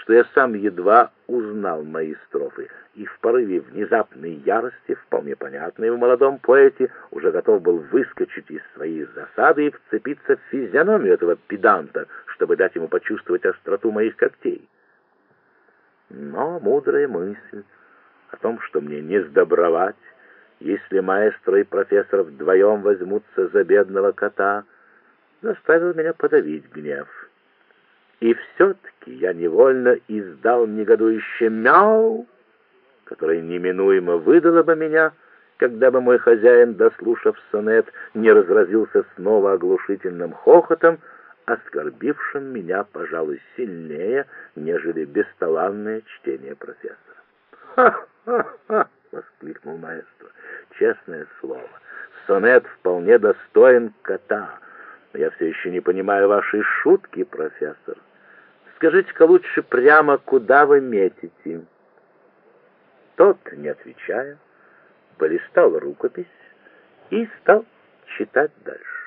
что я сам едва узнал мои строфы, и в порыве внезапной ярости, вполне понятной в молодом поэте, уже готов был выскочить из своей засады и вцепиться в физиономию этого педанта, чтобы дать ему почувствовать остроту моих когтей. Но мудрая мысль о том, что мне не сдобровать, если маэстро и профессор вдвоем возьмутся за бедного кота, заставила меня подавить гнев. И все-таки я невольно издал негодующее «мяу», которое неминуемо выдало бы меня, когда бы мой хозяин, дослушав сонет, не разразился снова оглушительным хохотом, оскорбившим меня, пожалуй, сильнее, нежели бесталанное чтение профессора. «Ха-ха-ха!» — воскликнул маэстро. «Честное слово, сонет вполне достоин кота. Но я все еще не понимаю вашей шутки, профессор. Скажите-ка лучше прямо, куда вы метите?» Тот, не отвечая, полистал рукопись и стал читать дальше.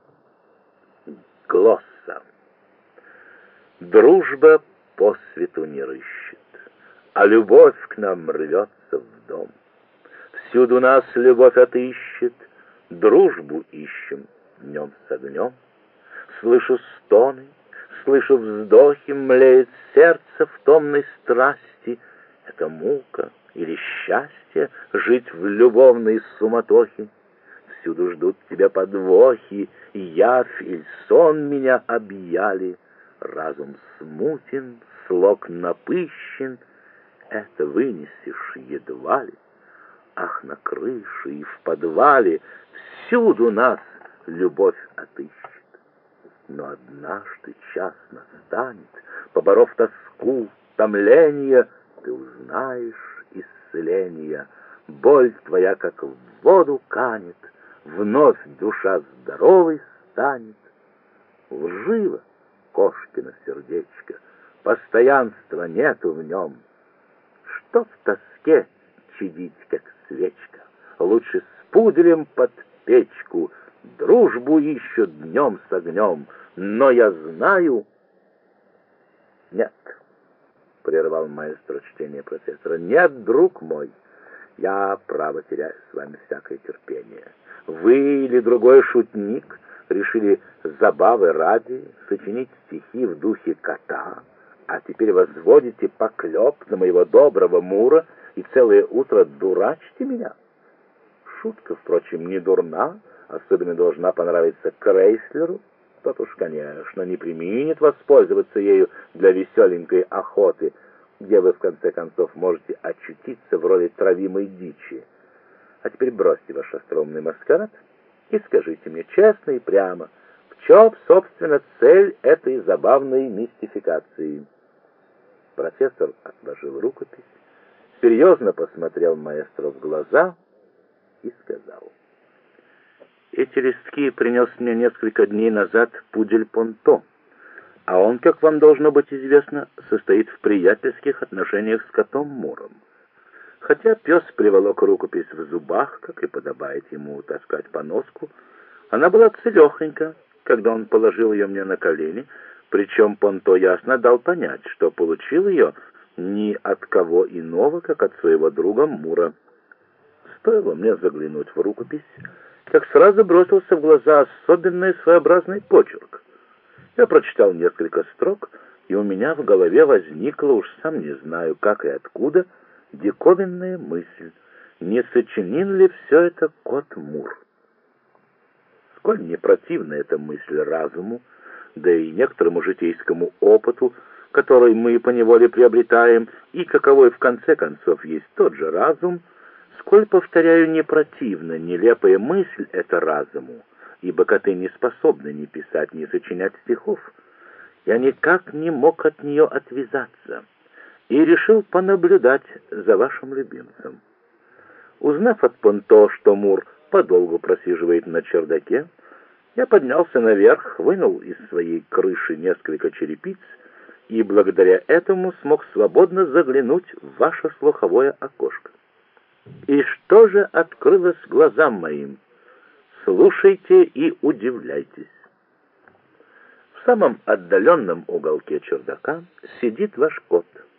Глосса. Дружба по свету не рыщет, а любовь к нам рвется в дом. Всюду нас любовь отыщет, дружбу ищем днем с огнем. Слышу стоны, слышу вздохи, млеет сердце в томной страсти. Это мука или счастье жить в любовной суматохе? Всюду ждут тебя подвохи, явь или сон меня объяли. Разум смутен, слог напыщен, это вынесешь едва ли. Ах, на крыше и в подвале всюду нас любовь отыщет. Но однажды час настанет, поборов тоску, томление, ты узнаешь исцеление. Боль твоя, как в воду канет, вновь душа здоровой станет. Лживо кошкино сердечко, постоянства нету в нем. Что в тоске чадить, как свечка? Лучше с пуделем под печку. Дружбу ищут днем с огнем, но я знаю... Нет, прервал маэстро чтение профессора. Нет, друг мой, я, право, теряю с вами всякое терпение. Вы или другой шутник решили забавы ради сочинить стихи в духе кота, а теперь возводите поклеп на моего доброго Мура и целое утро дурачите меня. Шутка, впрочем, не дурна, особенно должна понравиться Крейслеру. Тот уж, конечно, не преминет воспользоваться ею для веселенькой охоты, где вы, в конце концов, можете очутиться в роли травимой дичи. А теперь бросьте ваш остроумный маскарад и скажите мне честно и прямо, в чем, собственно, цель этой забавной мистификации. Профессор отложил рукопись, серьезно посмотрел маэстро в глаза и сказал: «Эти листки принес мне несколько дней назад пудель Понто, а он, как вам должно быть известно, состоит в приятельских отношениях с котом Муром. Хотя пес приволок рукопись в зубах, как и подобает ему таскать поноску, она была целехонька, когда он положил ее мне на колени, причем Понто ясно дал понять, что получил ее ни от кого иного, как от своего друга Мура. Стоило мне заглянуть в рукопись, как сразу бросился в глаза особенный своеобразный почерк. Я прочитал несколько строк, и у меня в голове возникла, уж сам не знаю как и откуда, диковинная мысль: не сочинил ли все это кот Мур? Сколь не противна эта мысль разуму, да и некоторому житейскому опыту, который мы поневоле приобретаем, и каковой в конце концов есть тот же разум, сколь, повторяю, не противна нелепая мысль эта разуму, ибо коты не способны ни писать, ни сочинять стихов. Я никак не мог от нее отвязаться и решил понаблюдать за вашим любимцем. Узнав от Понто, что Мур подолгу просиживает на чердаке, я поднялся наверх, вынул из своей крыши несколько черепиц и благодаря этому смог свободно заглянуть в ваше слуховое окошко. И что же открылось глазам моим? Слушайте и удивляйтесь. В самом отдаленном уголке чердака сидит ваш кот.